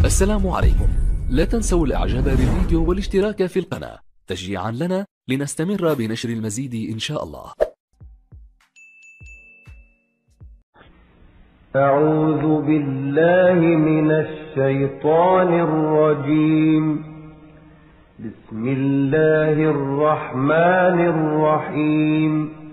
السلام عليكم. لا تنسوا الاعجاب بالفيديو والاشتراك في القناة تشجيعا لنا لنستمر بنشر المزيد إن شاء الله. أعوذ بالله من الشيطان الرجيم. بسم الله الرحمن الرحيم.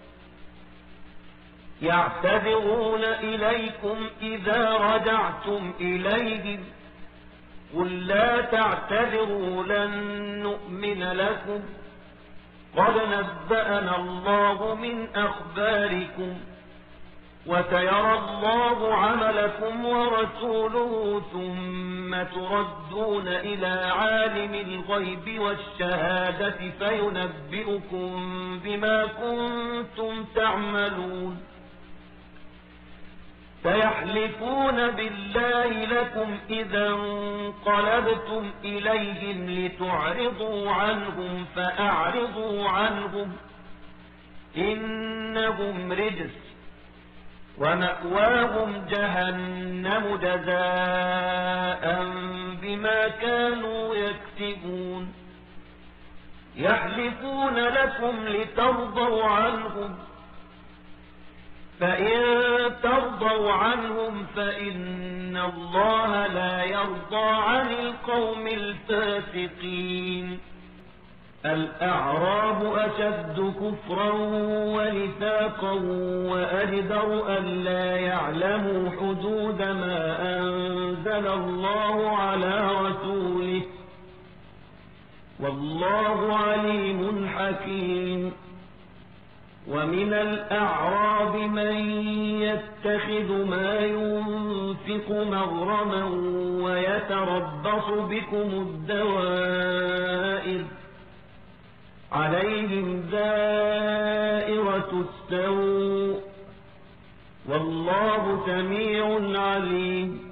يعتذرون إليكم إذا رجعتم إليهم قل لا تعتذروا لن نؤمن لكم قد نبأنا الله من أخباركم وسيرى الله عملكم ورسوله ثم تردون إلى عالم الغيب والشهادة فينبئكم بما كنتم تعملون. سيحلفون بالله لكم إذا انقلبتم إليهم لتعرضوا عنهم فأعرضوا عنهم إنهم رجس ومأواهم جهنم جزاء بما كانوا يكسبون. يحلفون لكم لترضوا عنهم فإن ترضوا عنهم فإن الله لا يرضى عن القوم الفاسقين. الأعراب أشد كفرا ونفاقا وأجدر ألا يعلموا حدود ما أنزل الله على رسوله والله عليم حكيم. ومن الأعراب من يتخذ ما ينفق مغرما ويتربص بكم الدوائر عليهم دائرة السوء والله سميع عليم.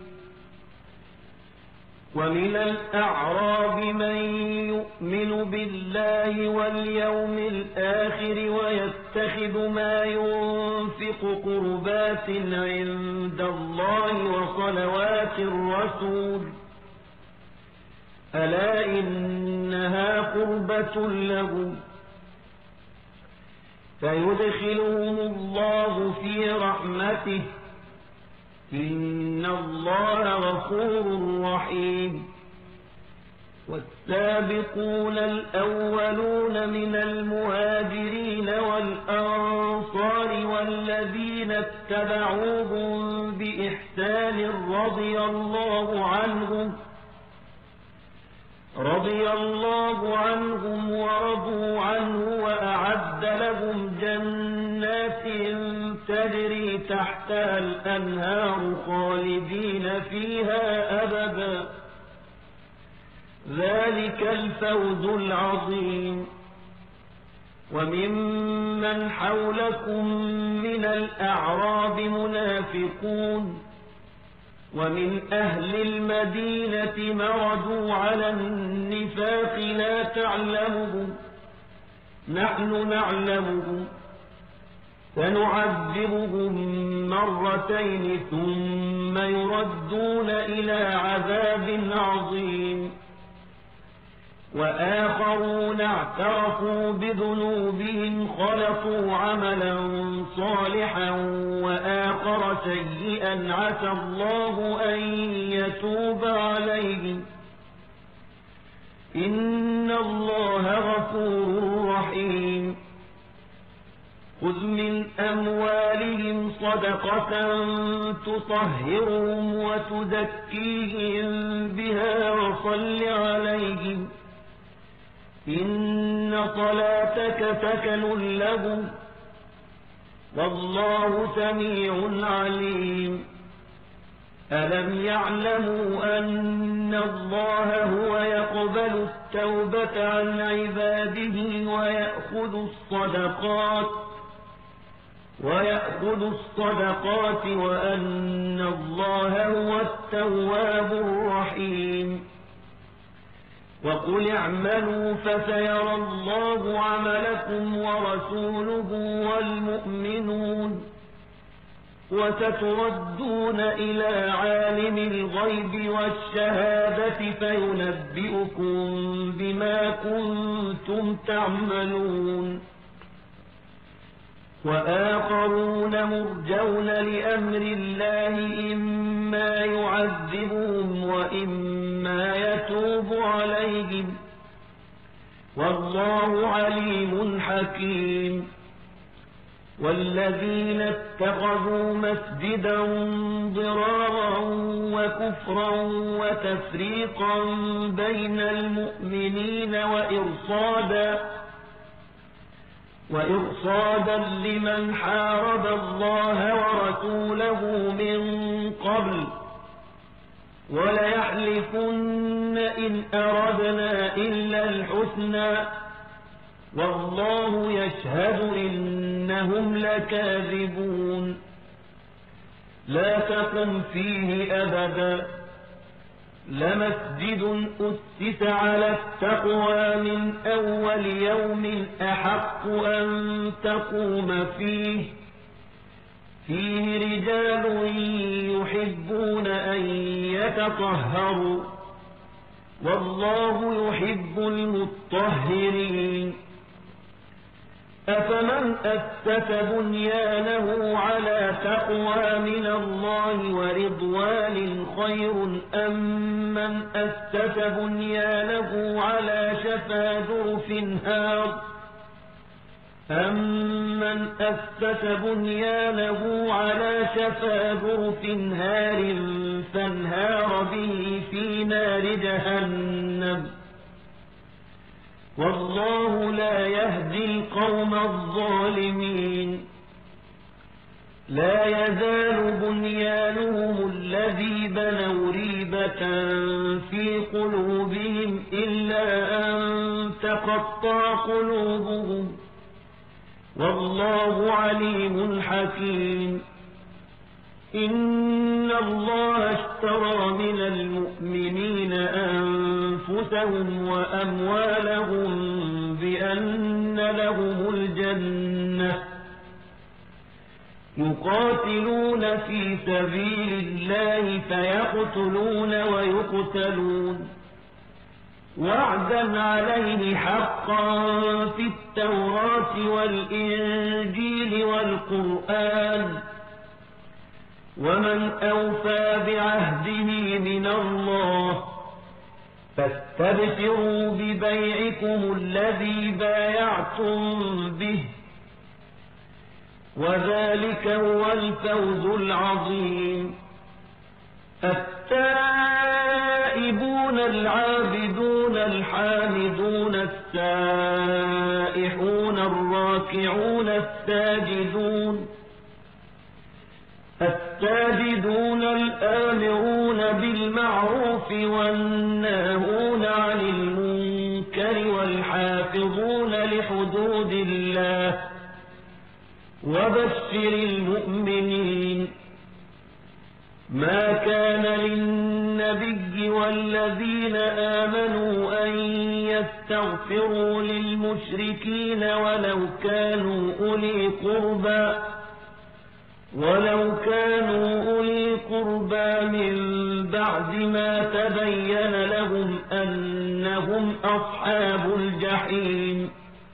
ومن الأعراب من يؤمن بالله واليوم الآخر ويتخذ ما ينفق قربات عند الله وصلوات الرسول ألا إنها قربة لهم فيدخلهم الله في رحمته إن الله غفور رحيم. والسابقون الأولون من المهاجرين والأنصار والذين اتبعوهم بإحسان رضي الله عنهم ورضوا عنه وأعد لهم جنات تجري تحتها الأنهار خالدين فيها أبدا ذلك الفوز العظيم. وممن حولكم من الأعراب منافقون ومن أهل المدينة مردوا على النفاق لا تعلمهم نحن نعلمهم سنعذبهم مرتين ثم يردون إلى عذاب عظيم. وآخرون اعترفوا بذنوبهم خلقوا عملا صالحا وآخر سيئا عسى الله أن يتوب عليهم إن الله غفور رحيم. خذ من أموالهم صدقة تطهرهم وتزكيهم بها وصل عليهم إن صلاتك سكن لهم والله سميع عليم. ألم يعلموا أن الله هو يقبل التوبة عن عباده ويأخذ الصدقات وأن الله هو التواب الرحيم. وقل اعملوا فسيرى الله عملكم ورسوله والمؤمنون وستردون إلى عالم الغيب والشهادة فينبئكم بما كنتم تعملون وآخرون مرجون لأمر الله إما يعذبهم وإما يتوب عليهم والله عليم حكيم والذين اتخذوا مسجدا ضرارا وكفرا وتفريقا بين المؤمنين وإرصادا لمن حارب الله ورسوله من قبل وليحلفن إن أردنا إلا الحسنى والله يشهد إنهم لكاذبون لا تقم فيه أبدا لمسجد أسس على التقوى من أول يوم أحق أن تقوم فيه رجال يحبون أن يتطهروا والله يحب المطهرين أفمن أسس بنيانه على تقوى من الله ورضوان خير أم من أسس بنيانه على شفا جرف هار فانهار به في نار جهنم والله لا يهدي القوم الظالمين لا يزال بنيانهم الذي بنوا ريبة في قلوبهم إلا أن تقطع قلوبهم والله عليم حكيم إن الله اشترى من المؤمنين أنفسهم وأموالهم بأن لهم الجنة يقاتلون في سبيل الله فيقتلون ويقتلون وعدا عليه حقا في التوراة والإنجيل والقرآن ومن أوفى بعهده من الله فاستبشروا ببيعكم الذي بايعتم به وذلك هو الفوز العظيم التائبون العابدون الحامدون السائحون الراكعون الساجدون الآمرون بالمعروف والناهون عن المنكر والحافظون لحدود الله وبشر المؤمنين ما كان للنبي والذين آمنوا أن يستغفروا للمشركين ولو كانوا أولي قربى من بعد ما تبين لهم أنهم أصحاب الجحيم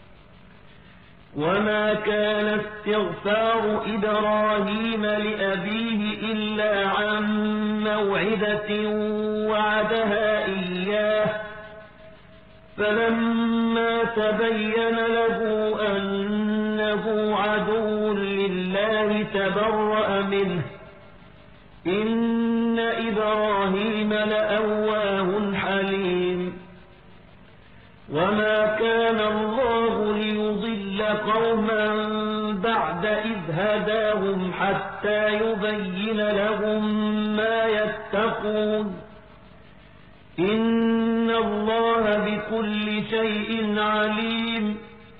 وما كان استغفار إبراهيم لأبيه إلا عن موعدة وعدها إياه فلما تبين له أنه عدو لله تبرأ منه إن إبراهيم لأواه حليم وما كان الله ليضل قوما بعد إذ هداهم حتى يبين لهم ما يتقون إن الله بكل شيء عليم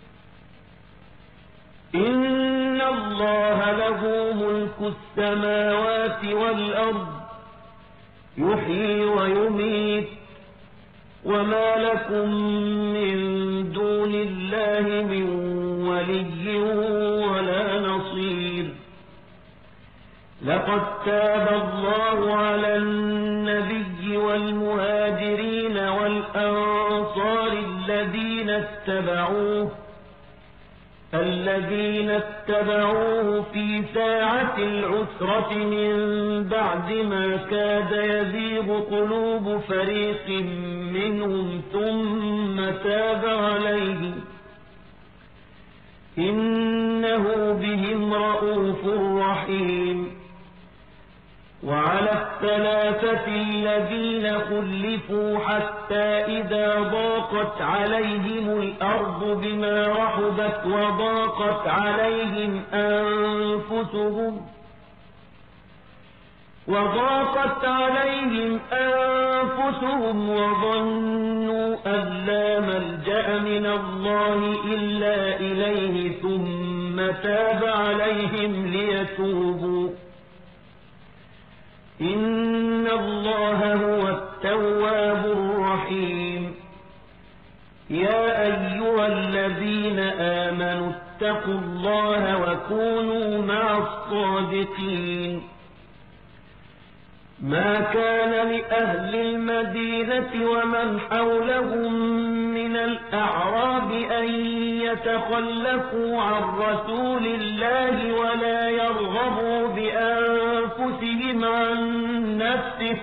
إن الله له ملك السماوات والأرض يحيي ويميت وما لكم من دون الله من ولي ولا نصير لقد تاب الله على النبي والمهاجرين والأنصار الذين اتبعوه في ساعة العسرة من بعد ما كاد يزيغ قلوب فريق منهم ثم تاب عليهم إنه بهم رءوف رحيم. وعلى الثلاثة الذين خلفوا حتى إذا ضاقت عليهم الأرض بما رحبت وضاقت عليهم أنفسهم وظنوا أن لا ملجأ من الله إلا إليه ثم تاب عليهم ليتوبوا إن الله هو التواب الرحيم. يا أيها الذين آمنوا اتقوا الله وكونوا مع الصادقين. ما كان لأهل المدينة ومن حولهم من الأعراب أن يتخلفوا عن رسول الله ولا يرغبوا بأنفسهم عن نفسه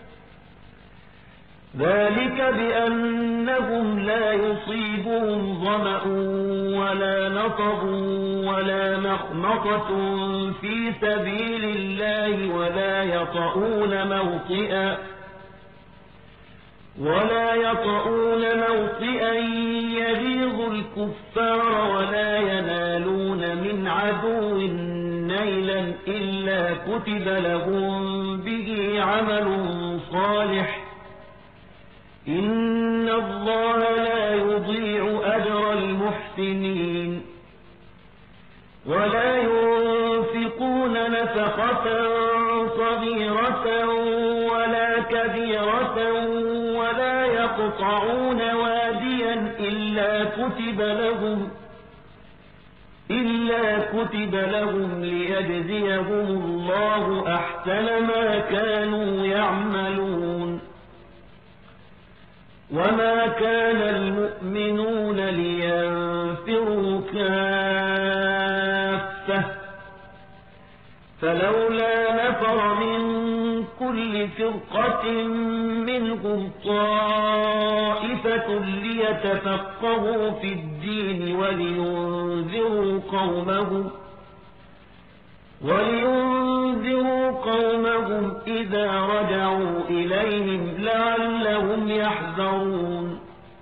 ذلك بأنهم لا يصيبهم ظمأ ولا نصب ولا مخمصة في سبيل الله ولا يطؤون موطئا يغيظ الكفار ولا ينالون من عدو نيلا إلا كتب لهم به عمل صالح إن الله لا يضيع أجر المحسنين. ولا ينفقون نفقة صغيرة ولا كبيرة ولا يقطعون واديا إلا كتب لهم ليجزيهم الله أحسن ما كانوا يعملون. وما كان المؤمنون لينفروا كافة فلولا نفر من كل فرقة منهم طائفة ليتفقهوا في الدين ولينذروا قومهم إذا رجعوا إليهم لعلهم يحذرون.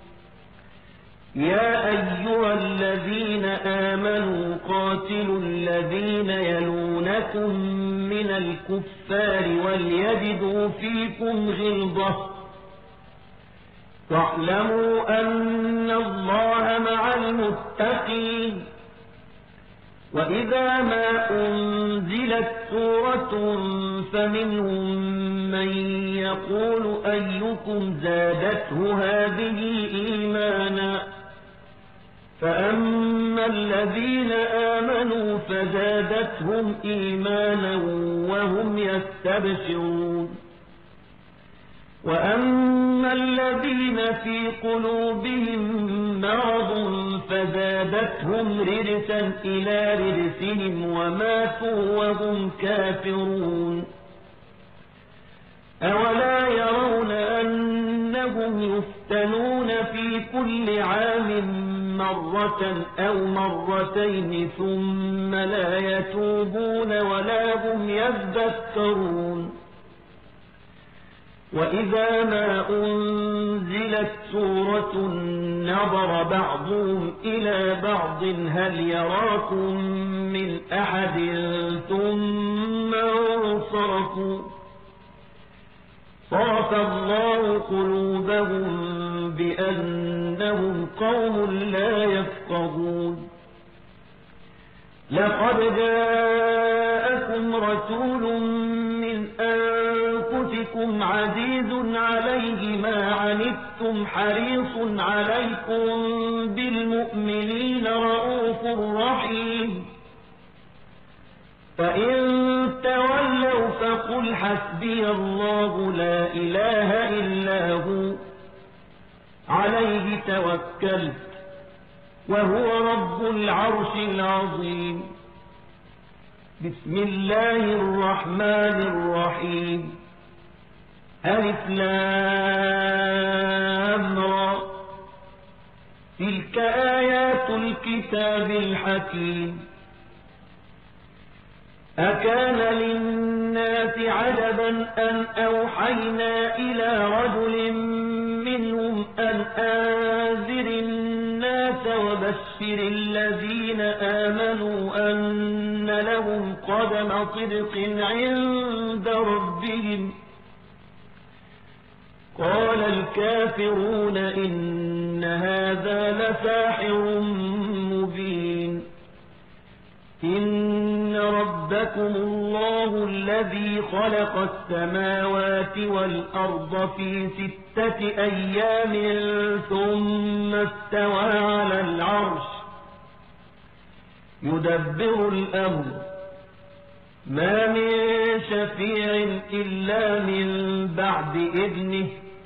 يا أيها الذين آمنوا قاتلوا الذين يلونكم من الكفار وليجدوا فيكم غلظة واعلموا أن الله مع المتقين. وإذا ما أنزلت سورة فمنهم من يقول أيكم زادته هذه إيمانا فأما الذين آمنوا فزادتهم إيمانا وهم يستبشرون. وأما الذين في قلوبهم مرض فزادتهم رجسا إلى رجسهم وماتوا وهم كافرون. أولا يرون أنهم يفتنون في كل عام مرة أو مرتين ثم لا يتوبون ولا هم يذكرون. وإذا ما أنزلت سورة نظر بعضهم إلى بعض هل يراكم من أحد ثم انصرفوا صرف الله قلوبهم بأنهم قوم لا يفقهون. لقد جاءكم رسول من أنفسكم عزيز عليه ما عنتم حريص عليكم بالمؤمنين رؤوف رحيم. فإن تولوا وقل حسبي الله لا إله إلا هو عليه توكلت وهو رب العرش العظيم. بسم الله الرحمن الرحيم. ألف لام را تلك آيات الكتاب الحكيم. أكان للناس عجبا أن أوحينا إلى رجل منهم أن أنذر الناس وبشر الذين آمنوا أن لهم قدم صدق عند ربهم. قال الكافرون إن هذا لساحر مبين. إن ربكم الله الذي خلق السماوات والأرض في 6 أيام ثم استوى على العرش يدبر الأمر ما من شفيع إلا من بعد إذنه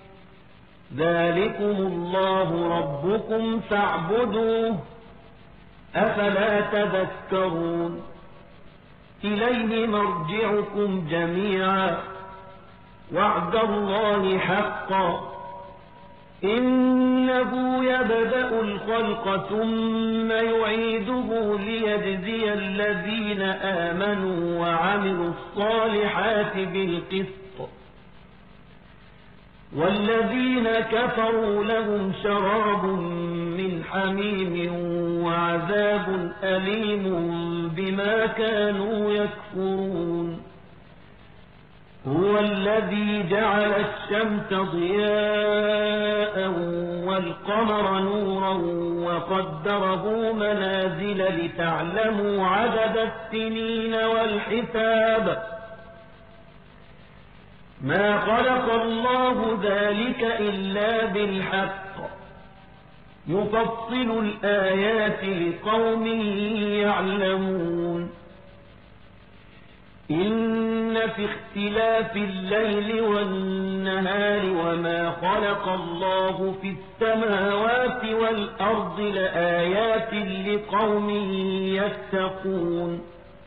ذلكم الله ربكم فاعبدوه أفلا تذكرون. إليه مرجعكم جميعا وعد الله حقا إنه يبدأ الخلق ثم يعيده ليجزي الذين آمنوا وعملوا الصالحات بالقسط والذين كفروا لهم شراب من حميم وعذاب أليم بما كانوا يكفرون. هو الذي جعل الشمس ضياء والقمر نورا وقدره منازل لتعلموا عدد السنين والحساب. ما خلق الله ذلك إلا بالحق يفصل الآيات لقوم يعلمون. إن في اختلاف الليل والنهار وما خلق الله في السماوات والأرض لآيات لقوم يتقون.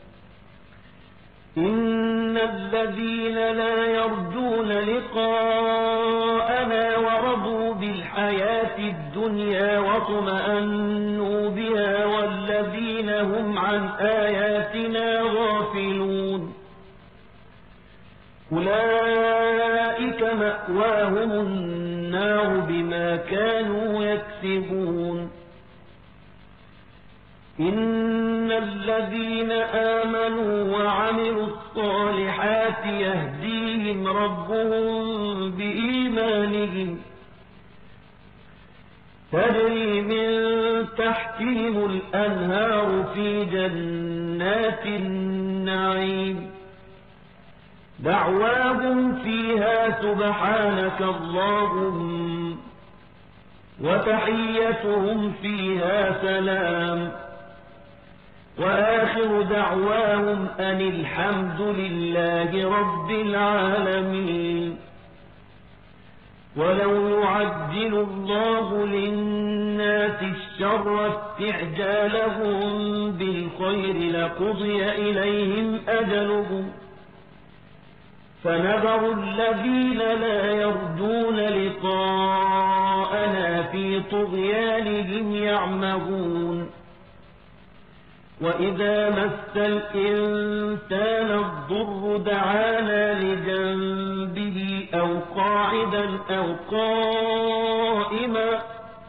إن الذين لا يرجون لقاءنا ورضوا بالحياة الدنيا واطمأنوا بها والذين هم عن آياتنا غافلون أولئك مأواهم النار بما كانوا يكسبون. إن الذين آمنوا وعملوا الصالحات يهديهم ربهم بإيمانهم تجري من تحتهم الأنهار في جنات النعيم دعواهم فيها سبحانك اللهم وتحيتهم فيها سلام وآخر دعواهم أن الحمد لله رب العالمين. ولو يعجل الله للناس الشر استعجالهم بالخير لقضي إليهم أجلهم فنذر الذين لا يرجون لقاءنا في طغيانهم يعمهون. وإذا مس الإنسان الضر دعانا لجنبه أو قاعدا أو قائما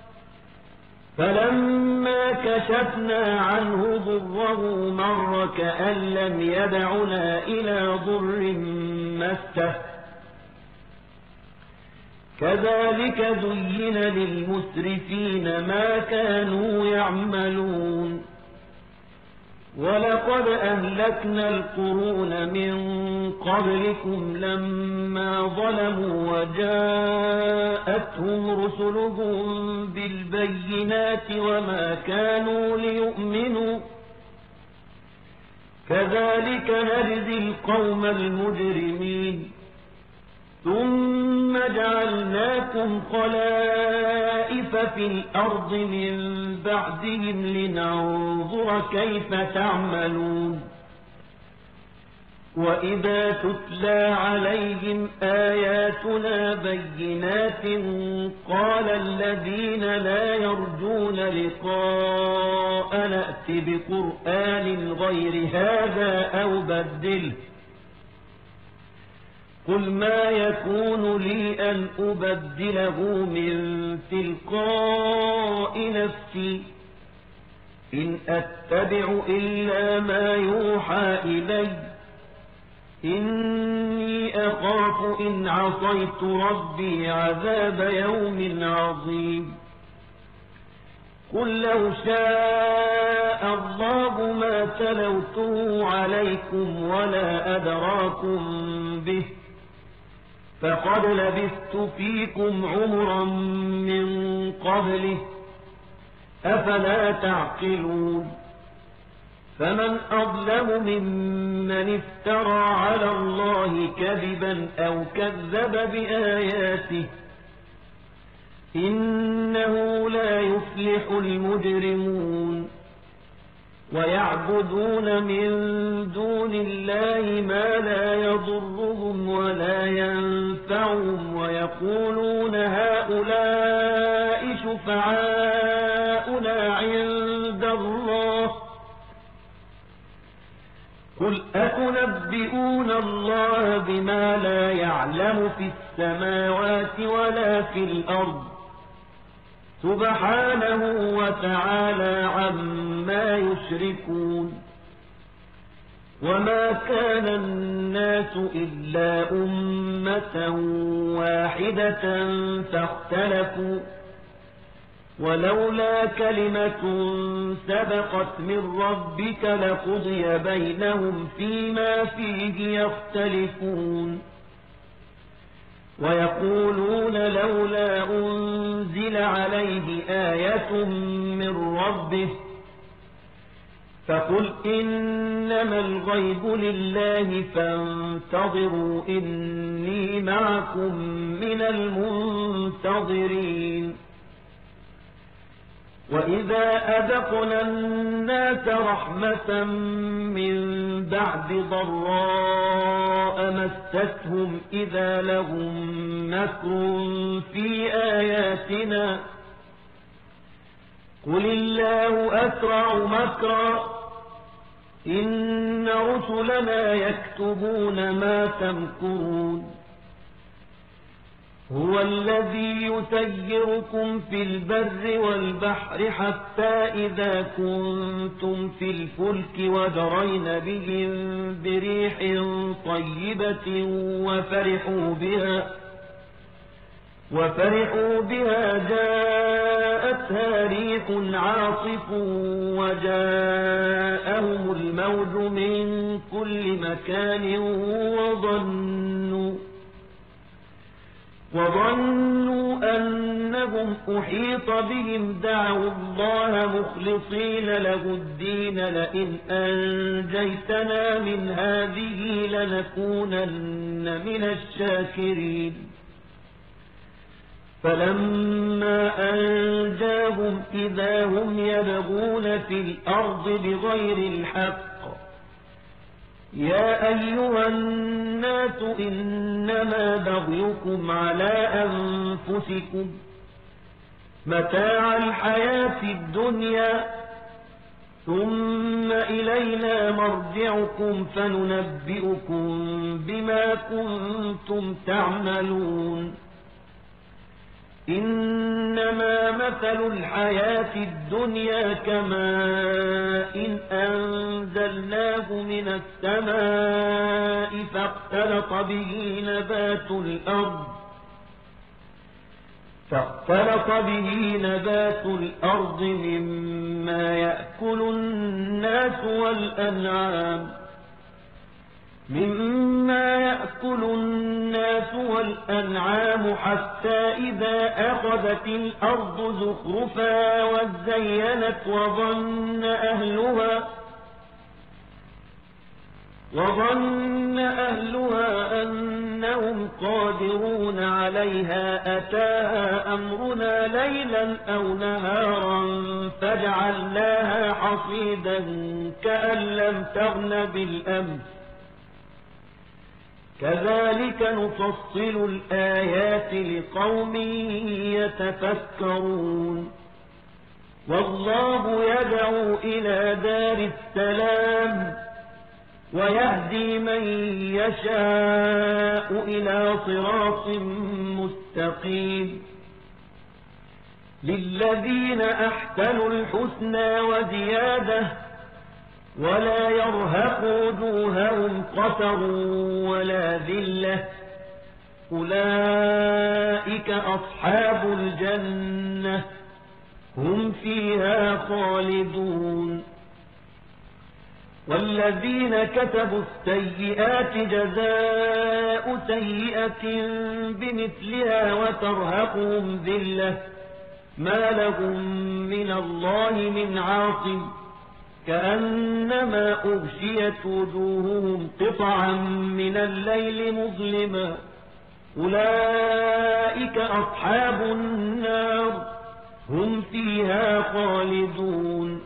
فلما كشفنا عنه ضره مر كأن لم يدعنا إلى ضر مسه كذلك زين للمسرفين ما كانوا يعملون. ولقد أهلكنا القرون من قبلكم لما ظلموا وجاءتهم رسلهم بالبينات وما كانوا ليؤمنوا كذلك نجزي القوم المجرمين ثم جعلناكم خلائف في الأرض من بعدهم لننظر كيف تعملون وإذا تتلى عليهم آياتنا بينات قال الذين لا يرجون لقاء نأت بقرآن غير هذا أو بدله قل ما يكون لي أن أبدله من تلقاء نفسي إن أتبع إلا ما يوحى إلي إني أخاف إن عصيت ربي عذاب يوم عظيم قل لو شاء الله ما تلوته عليكم ولا أدراكم به فقد لبثت فيكم عمرا من قبله أفلا تعقلون فمن أظلم ممن افترى على الله كذبا أو كذب بآياته إنه لا يفلح المجرمون ويعبدون من دون الله ما لا يضرهم ولا ينفعهم ويقولون هؤلاء شفعاؤنا عند الله قل أتنبئون الله بما لا يعلم في السماوات ولا في الأرض سبحانه وتعالى عما يشركون وما كان الناس إلا أمة واحدة فاختلفوا ولولا كلمة سبقت من ربك لقضي بينهم فيما فيه يختلفون ويقولون لولا أنزل عليه آية من ربه فقل إنما الغيب لله فانتظروا إني معكم من المنتظرين وإذا أذقنا الناس رحمة من بعد ضراء مستهم إذا لهم مكر في آياتنا قل الله أسرع مكرا إن رسلنا يكتبون ما تمكرون هو الذي يسيركم في البر والبحر حتى إذا كنتم في الفلك وجرين بهم بريح طيبة وفرحوا بها جاءتها ريح عاصف وجاءهم الموج من كل مكان وظنوا أنهم أحيط بهم دعوا الله مخلصين له الدين لئن أنجيتنا من هذه لنكونن من الشاكرين فلما أنجاهم إذا هم يبغون في الأرض بغير الحق يا أيها الناس إنما بغيكم على أنفسكم متاع الحياة الدنيا ثم إلينا مرجعكم فننبئكم بما كنتم تعملون إنما مثل الحياة الدنيا كماء أنزلناه من السماء فاختلط به نبات الأرض مما يأكل الناس والأنعام حتى إذا أخذت الأرض زخرفا وظن أهلها أنهم قادرون عليها أتاها أمرنا ليلا أو نهارا فجعلناها حصيدا كأن لم تغن بالأمس كذلك نفصل الآيات لقوم يتفكرون والله يدعو إلى دار السلام ويهدي من يشاء إلى صراط مستقيم للذين أحسنوا الحسنى وزيادة ولا يرهق وجوههم قتر ولا ذلة أولئك أصحاب الجنة هم فيها خالدون والذين كتبوا السيئات جزاء سيئة بمثلها وترهقهم ذلة ما لهم من الله من عاصم كأنما أغشيت وجوههم قطعا من الليل مظلما أولئك أصحاب النار هم فيها خالدون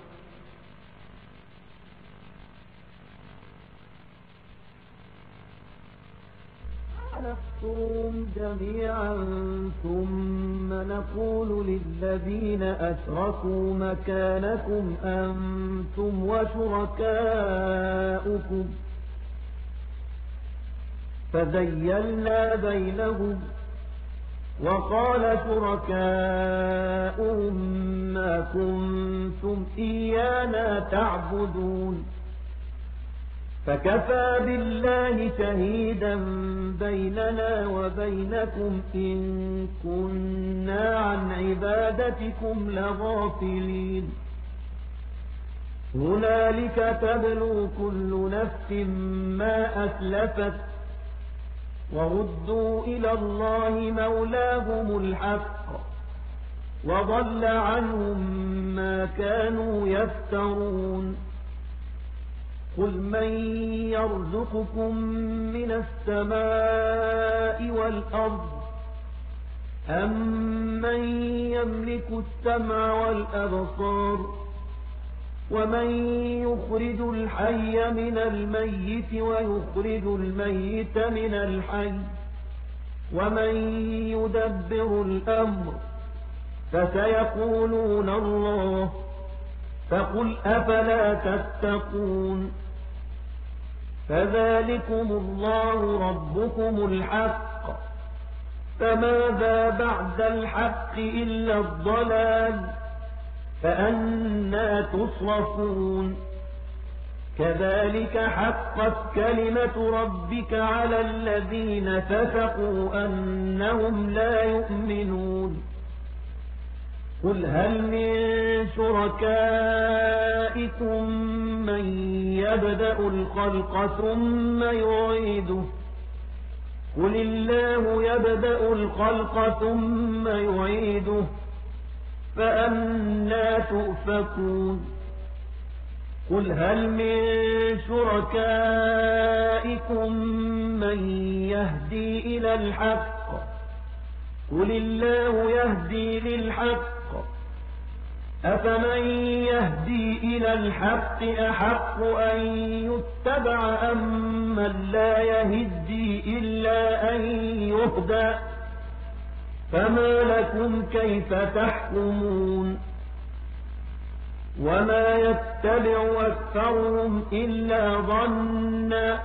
نحشرهم جميعا ثم نقول للذين أشركوا مكانكم أنتم وشركاؤكم فزيلنا بينهم وقال شركاؤهم ما كنتم إيانا تعبدون فكفى بالله شهيدا بيننا وبينكم إن كنا عن عبادتكم لغافلين هنالك تبلو كل نفس ما أسلفت وردوا إلى الله مولاهم الحق وضل عنهم ما كانوا يفترون قل من يرزقكم من السماء والأرض أمن يملك السمع والأبصار ومن يخرج الحي من الميت ويخرج الميت من الحي ومن يدبر الأمر فسيقولون الله فقل أفلا تتقون فذلكم الله ربكم الحق فماذا بعد الحق إلا الضلال فأنى تصرفون كذلك حقت كلمة ربك على الذين فسقوا أنهم لا يؤمنون قل هل من شركائكم من يبدأ الخلق ثم يعيده قل الله يبدأ الخلق ثم يعيده فأنى تؤفكون قل هل من شركائكم من يهدي إلى الحق قل الله يهدي للحق أفمن يهدي إلى الحق أحق أن يتبع أم من لا يهدي إلا أن يهدى فما لكم كيف تحكمون وما يتبع أكثرهم إلا ظنا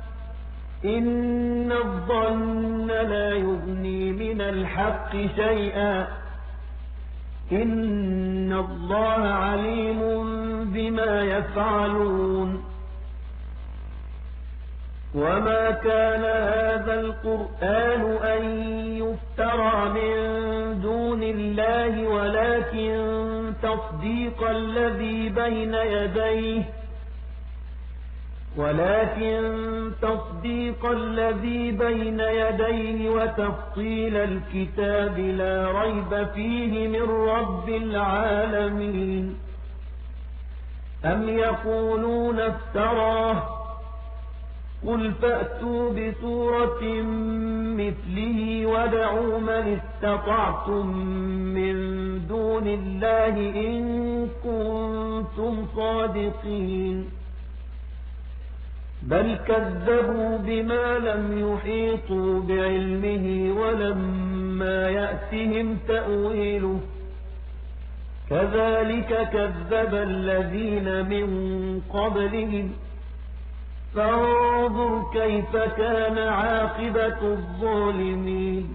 إن الظن لا يغني من الحق شيئا إن الله عليم بما يفعلون وما كان هذا القرآن أن يفترى من دون الله ولكن تصديق الذي بين يديه وتفصيل الكتاب لا ريب فيه من رب العالمين أم يقولون افتراه قل فأتوا بسورة مثله وادعوا من استطعتم من دون الله إن كنتم صادقين بل كذبوا بما لم يحيطوا بعلمه ولما يأتهم تأويله كذلك كذب الذين من قبلهم فانظر كيف كان عاقبة الظالمين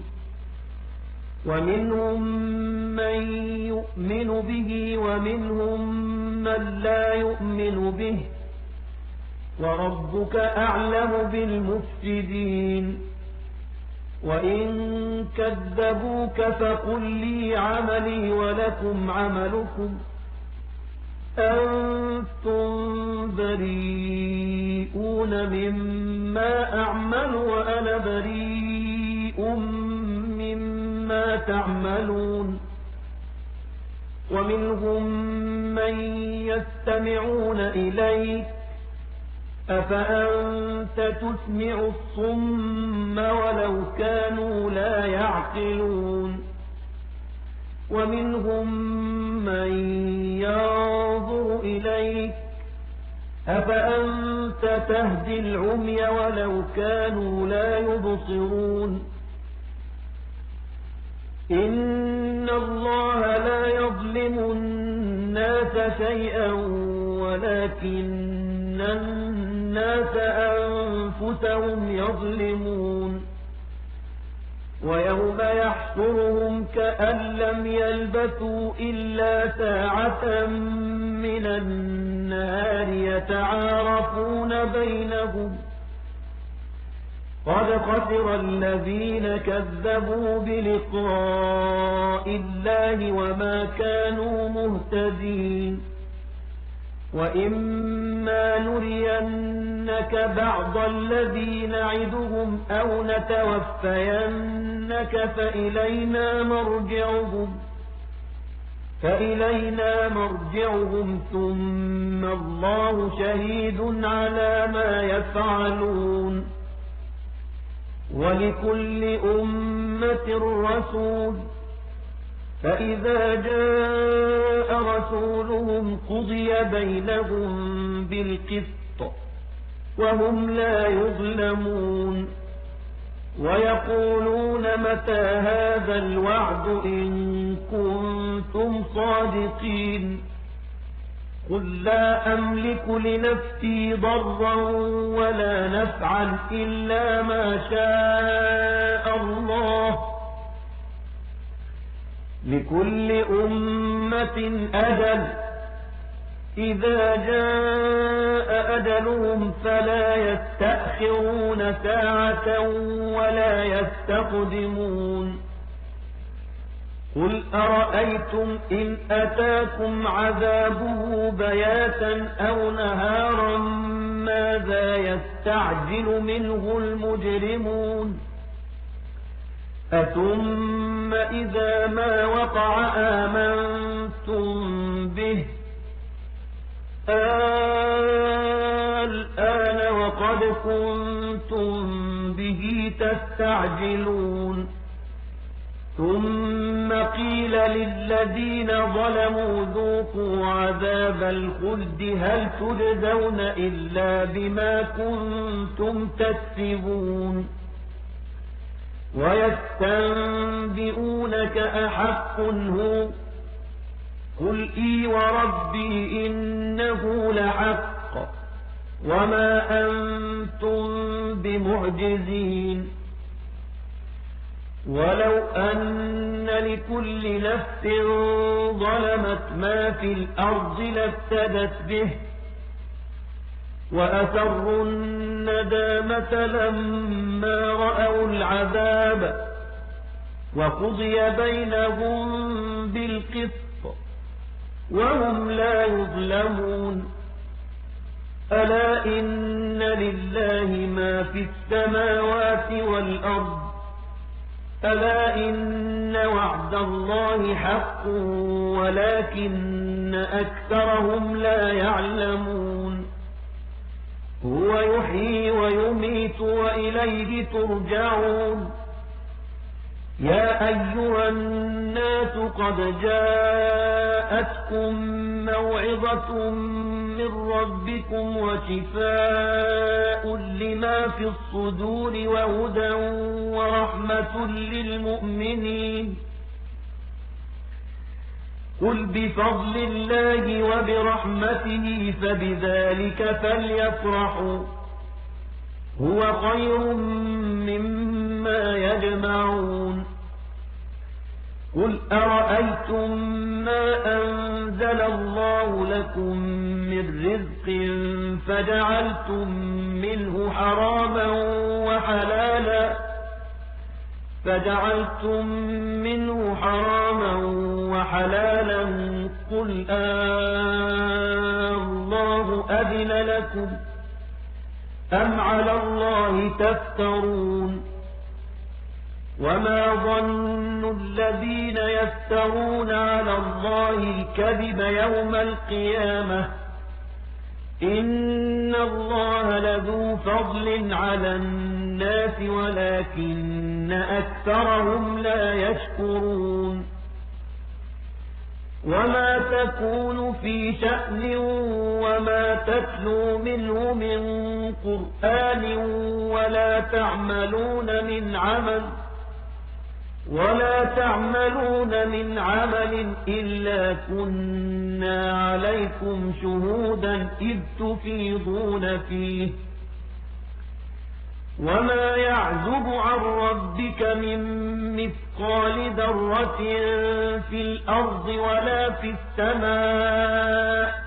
ومنهم من يؤمن به ومنهم من لا يؤمن به وربك أعلم بالمفسدين وإن كذبوك فقل لي عملي ولكم عملكم أنتم بريئون مما أعمل وأنا بريء مما تعملون ومنهم من يستمعون إليك أفأنت تسمع الصم ولو كانوا لا يعقلون ومنهم من ينظر إليك أفأنت تهدي العمي ولو كانوا لا يبصرون إن الله لا يظلم الناس شيئا ولكن الناس أنفسهم يظلمون ويوم يحشرهم كأن لم يلبثوا إلا ساعة من النهار يتعارفون بينهم قد خسر الذين كذبوا بلقاء الله وما كانوا مهتدين وإما نرينك بعض الذي نعدهم أو نتوفينك فإلينا مرجعهم ثم الله شهيد على ما يفعلون ولكل أمة رسول فإذا جاء رسولهم قضي بينهم بالقسط وهم لا يظلمون ويقولون متى هذا الوعد إن كنتم صادقين قل لا أملك لنفسي ضرا ولا نفعا إلا ما شاء الله لكل أمة أجل إذا جاء أجلهم فلا يستأخرون ساعة ولا يستقدمون قل أرأيتم إن أتاكم عذابه بياتا أو نهارا ماذا يستعجل منه المجرمون أثم إذا ما وقع آمنتم به الآن وقد كنتم به تستعجلون ثم قيل للذين ظلموا ذوقوا عذاب الخلد هل تجزون إلا بما كنتم تكسبون ويستنبئونك أحق هو قل إي وربي إنه لحق وما أنتم بمعجزين ولو أن لكل نفس ظلمت ما في الأرض لافتدت به وأسروا الندامة لما رأوا العذاب وقضي بينهم بالقسط وهم لا يظلمون ألا إن لله ما في السماوات والأرض ألا إن وعد الله حق ولكن أكثرهم لا يعلمون هو يحيي ويميت وإليه ترجعون يا أيها الناس قد جاءتكم موعظة من ربكم وشفاء لما في الصدور وهدى ورحمة للمؤمنين قل بفضل الله وبرحمته فبذلك فليفرحوا هو خير مما يجمعون قل أرأيتم ما أنزل الله لكم من رزق فجعلتم منه حراما وحلالا قل الله أذن لكم أم على الله تفترون وما ظن الذين يفترون على الله الكذب يوم القيامة إن الله لذو فضل على الناس ولكن أكثرهم لا يشكرون وما تكون في شأن وما تتلو منه من قرآن ولا تعملون من عمل إلا كنا عليكم شهودا إذ تفيضون فيه وما يعزب عن ربك من مثقال ذرة في الأرض ولا في السماء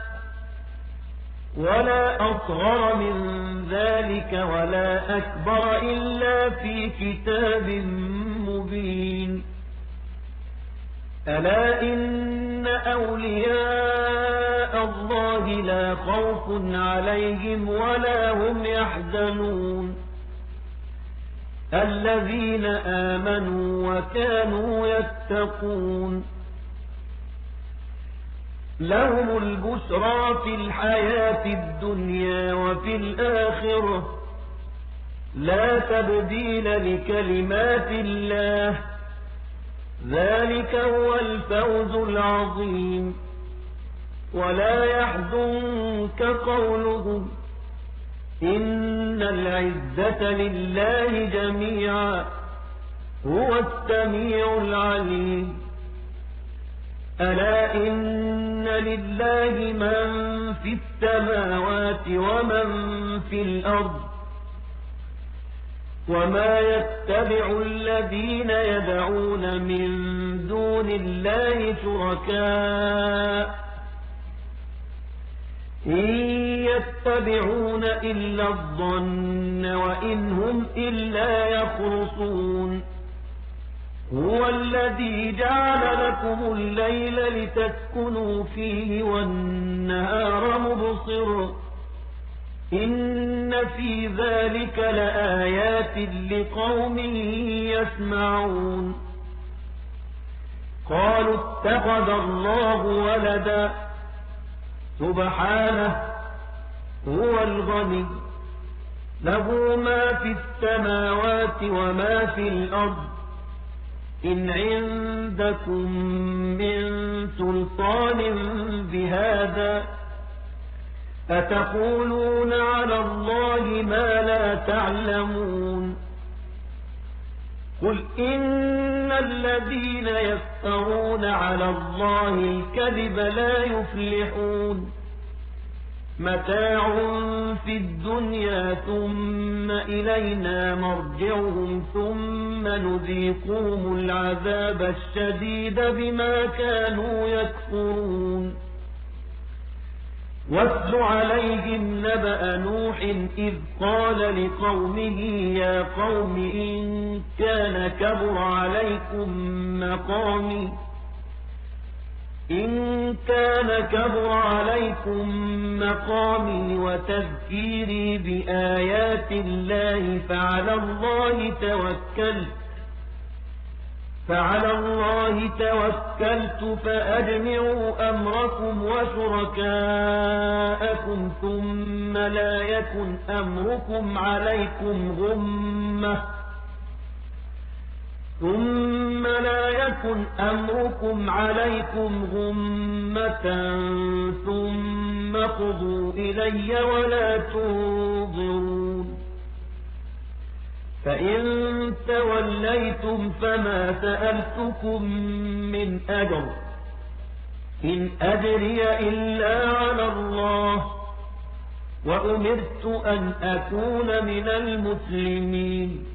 ولا أصغر من ذلك ولا أكبر إلا في كتاب مبين ألا إن أولياء الله لا خوف عليهم ولا هم يحزنون الذين آمنوا وكانوا يتقون لهم البشرى في الحياة الدنيا وفي الآخرة لا تبديل لكلمات الله ذلك هو الفوز العظيم ولا يحزنك قولهم إن العزة لله جميعا هو السميع العليم ألا إن لله من في السماوات ومن في الأرض وما يتبع الذين يدعون من دون الله شركاء إن يتبعون إلا الظن وإن هم إلا يخرصون هو الذي جعل لكم الليل لتسكنوا فيه والنهار مبصرا إن في ذلك لآيات لقوم يسمعون قالوا اتخذ الله ولدا سبحانه هو الغني له ما في السماوات وما في الأرض إن عندكم من سلطان بهذا أتقولون على الله ما لا تعلمون قل إن الذين يفترون على الله الكذب لا يفلحون متاع في الدنيا ثم إلينا مرجعهم ثم نذيقهم العذاب الشديد بما كانوا يكفرون واتل عليهم نبأ نوح إذ قال لقومه يا قوم إن كان كبر عليكم مقامي وتذكيري بآيات الله فعلى الله توكلت فعلى الله توكلت فأجمعوا أمركم وشركاءكم ثم لا يكن أمركم عليكم غمة ثم قضوا إلي ولا تنظرون فإن توليتم فما سألتكم من أجر إن أجري إلا على الله وأمرت أن أكون من المسلمين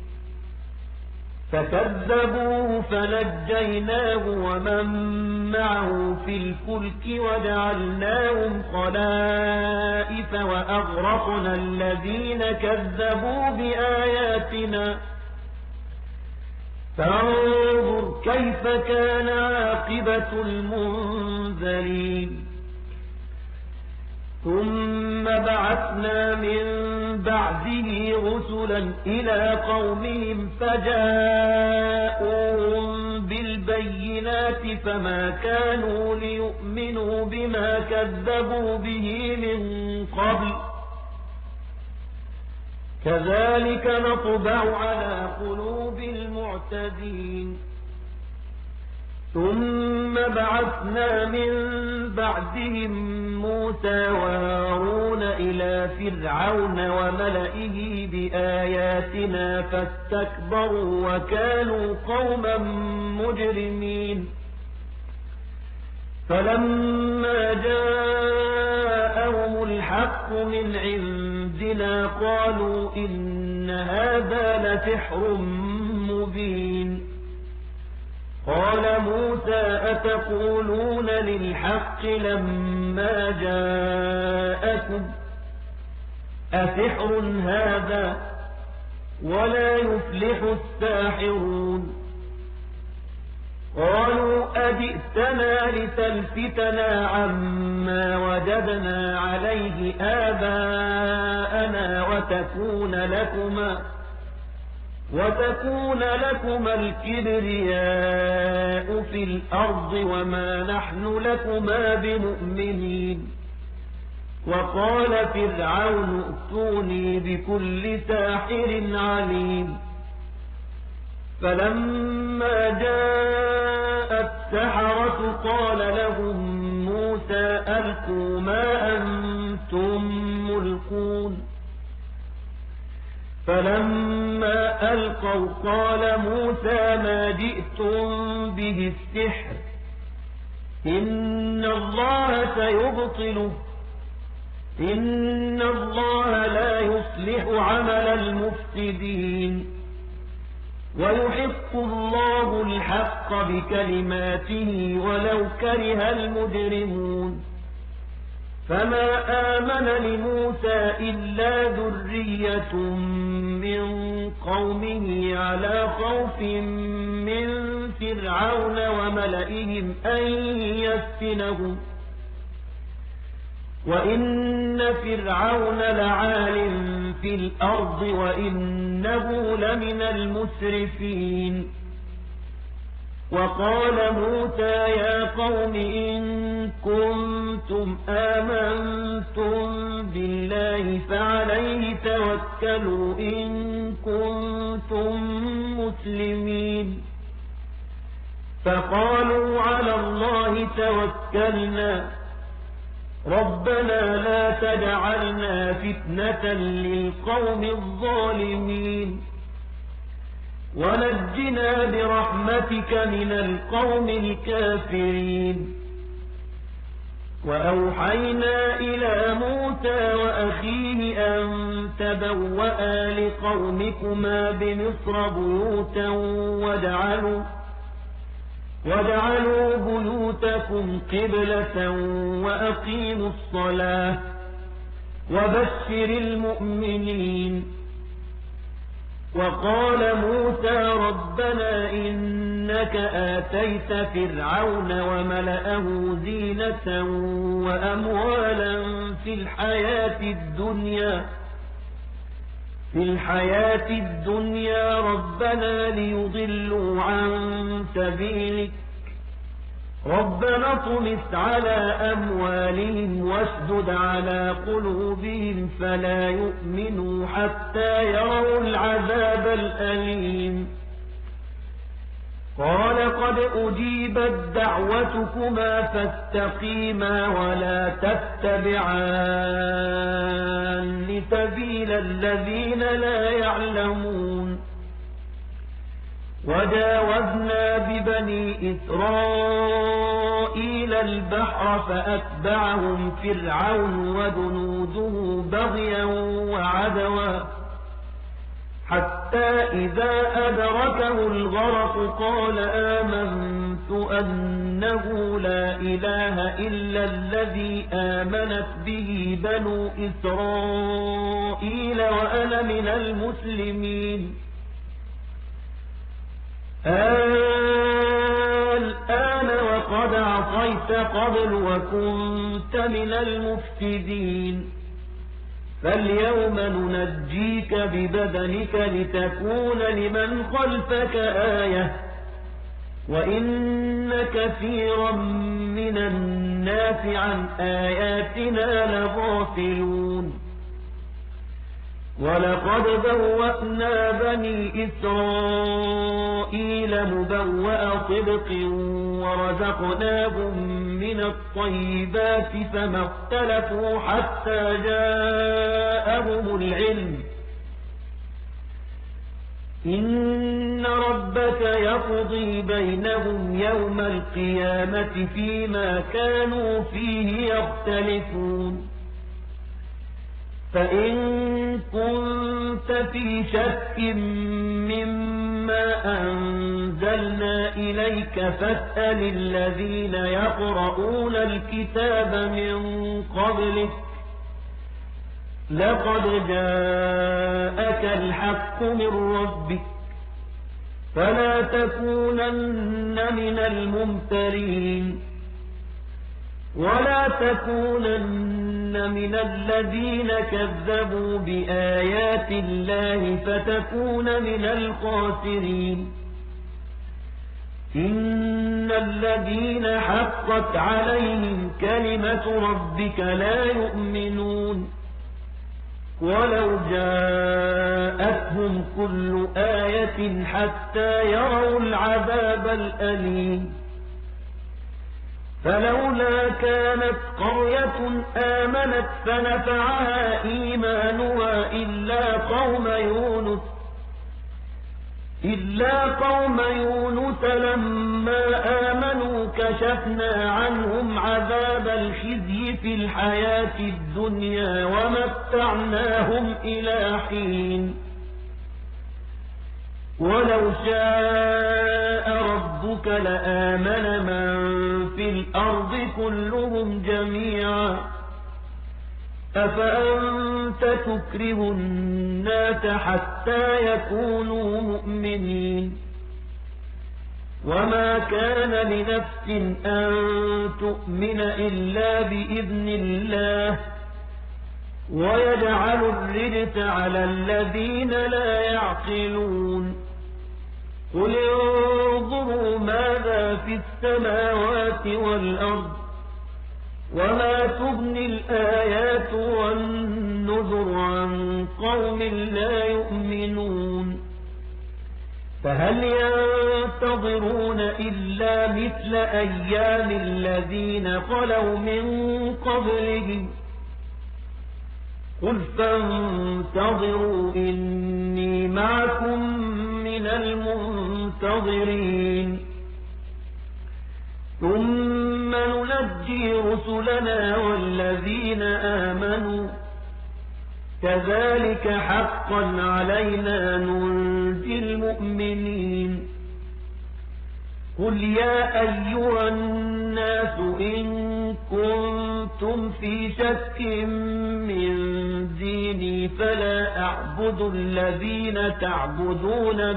فكذبوه فنجيناه ومن معه في الفلك وجعلناهم خلائف وأغرقنا الذين كذبوا بآياتنا فانظر كيف كان عاقبة المنذرين ثم بعثنا من بعده رسلا إلى قومهم فجاءوهم بالبينات فما كانوا ليؤمنوا بما كذبوا به من قبل كذلك نطبع على قلوب المعتدين ثم بعثنا من بعدهم موسى وهارون إلى فرعون وملئه بآياتنا فاستكبروا وكانوا قوما مجرمين فلما جاءهم الحق من عندنا قالوا إن هذا لسحر مبين قال موسى أتقولون للحق لما جاءكم أسحر هذا ولا يفلح الساحرون قالوا أجئتنا لتلفتنا عما وجدنا عليه آباءنا وتكون لكما الكبرياء في الأرض وما نحن لكما بمؤمنين وقال فرعون ائتوني بكل ساحر عليم فلما جاء السحرة قال لهم موسى ألقوا ما أنتم ملقون فلما ألقوا قال موسى ما جئتم به السحر إن الله سيبطله إن الله لا يصلح عمل المفسدين ويحق الله الحق بكلماته ولو كره المجرمون فما آمن لموسى إلا ذرية من قومه على خوف من فرعون وملئهم أن يفتنهم وإن فرعون لعال في الأرض وإنه لمن المسرفين وقال موسى يا قوم إن كنتم آمنتم بالله فعليه توكلوا إن كنتم مسلمين فقالوا على الله توكلنا ربنا لا تجعلنا فتنة للقوم الظالمين ونجنا برحمتك من القوم الكافرين وأوحينا إلى موسى وأخيه أن تبوأ لقومكما بمصر بيوتا واجعلوا بيوتكم قبلة وأقيموا الصلاة وبشر المؤمنين وقال موسى ربنا إنك آتيت فرعون وملأه زينة وأموالا في الحياة الدنيا ربنا ليضلوا عن سبيلك ربنا اطمس على أموالهم واشدد على قلوبهم فلا يؤمنوا حتى يروا العذاب الأليم قال قد أجيبت دعوتكما فاستقيما ولا تتبعان سبيل الذين لا يعلمون وجاوزنا ببني إسرائيل البحر فأتبعهم فرعون وجنوده بغيا وعدوا حتى إذا أدركه الغرق قال آمنت أنه لا إله إلا الذي آمنت به بنو إسرائيل وأنا من المسلمين الآن وقد عصيت قبل وكنت من المفسدين فاليوم ننجيك ببدنك لتكون لمن خلفك آية وإن كثيرا من الناس عن آياتنا لغافلون ولقد بوأنا بني إسرائيل مبوأ صدق ورزقناهم من الطيبات فما اختلفوا حتى جاءهم العلم إن ربك يقضي بينهم يوم القيامة فيما كانوا فيه يختلفون فإن كنت في شك مما أنزلنا إليك فاسأل الذين يقرؤون الكتاب من قبلك لقد جاءك الحق من ربك فلا تكونن من الممترين ولا تكونن من الذين كذبوا بآيات الله فتكون من الخاسرين إن الذين حقت عليهم كلمة ربك لا يؤمنون ولو جاءتهم كل آية حتى يروا العذاب الأليم فلولا كانت قرية آمنت فنفعها إيمانها إلا قوم يونس لما آمنوا كشفنا عنهم عذاب الخزي في الحياة الدنيا ومتعناهم إلى حين ولو شاء ربك لآمن من في الأرض كلهم جميعا أفأنت تكره الناس حتى يكونوا مؤمنين وما كان لنفس أن تؤمن إلا بإذن الله ويجعل الرجس على الذين لا يعقلون قل انظروا ماذا في السماوات والأرض وما تغني الآيات والنذر عن قوم لا يؤمنون فهل ينتظرون إلا مثل أيام الذين خلوا من قبلهم قل فانتظروا إني معكم من المنتظرين ثم ننجي رسلنا والذين آمنوا كذلك حقا علينا ننجي المؤمنين قل يا أيها الناس إن كنتم في شك من ديني فلا أعبد الذين تعبدون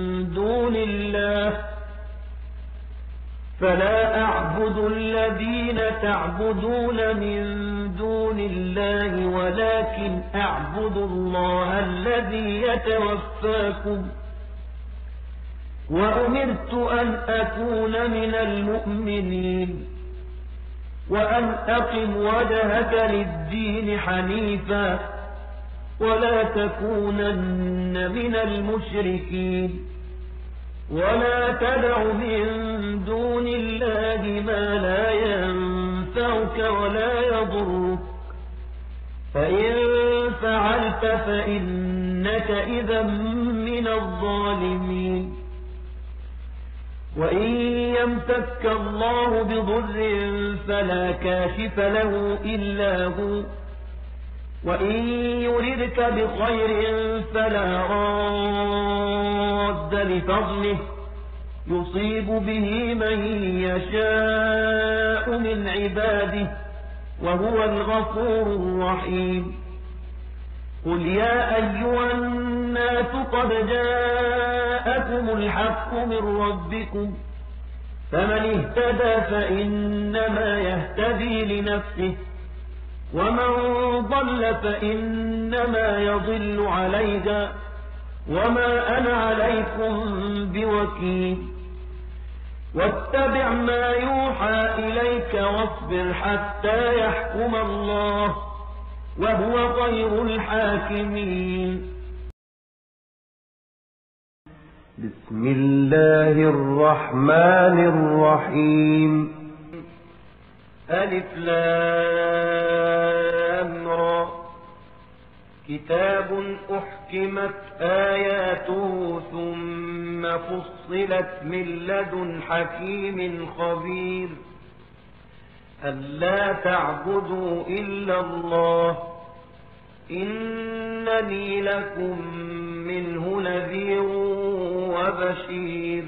من دون الله ولكن أعبد الله الذي يتوفاكم وأمرت أن أكون من المؤمنين وأن أقم وجهك للدين حنيفا ولا تكونن من المشركين ولا تدع من دون الله ما لا ينفعك ولا يضرك فإن فعلت فإنك إذا من الظالمين وإن يمسك الله بضر فلا كاشف له إلا هو وإن يردك بخير فلا راد لفضله يصيب به من يشاء من عباده وهو الغفور الرحيم قل يا أيها الناس قد جاءكم الحق من ربكم فمن اهتدى فإنما يهتدي لنفسه ومن ضل فإنما يضل عليها وما أنا عليكم بوكيل واتبع ما يوحى إليك واصبر حتى يحكم الله وهو خير الحاكمين بسم الله الرحمن الرحيم ألف لام را كتاب أحكمت آياته ثم فصلت من لدن حكيم خبير ألا تعبدوا إلا الله إنني لكم منه نذير وبشير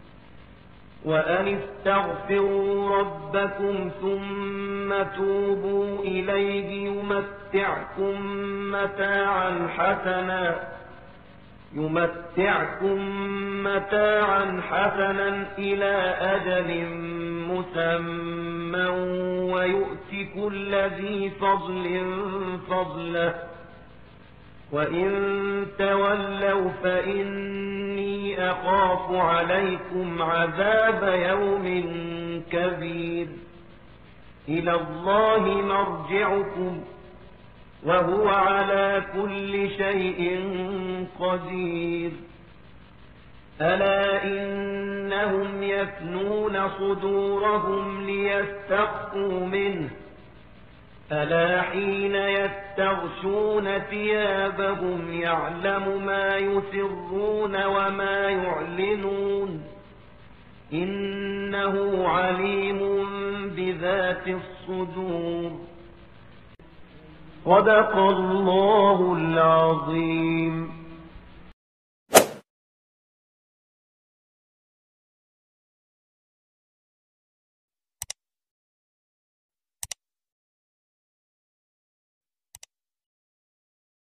وأن استغفروا ربكم ثم توبوا إليه يمتعكم متاعا حسنا إلى أجل مسمى ويؤت كل ذي فضل فضله وإن تولوا فإني أخاف عليكم عذاب يوم كبير إلى الله مرجعكم وهو على كل شيء قدير ألا إنهم يثنون صدورهم ليستخفوا منه ألا حين يستغشون ثيابهم يعلم ما يسرون وما يعلنون إنه عليم بذات الصدور صدق الله العظيم.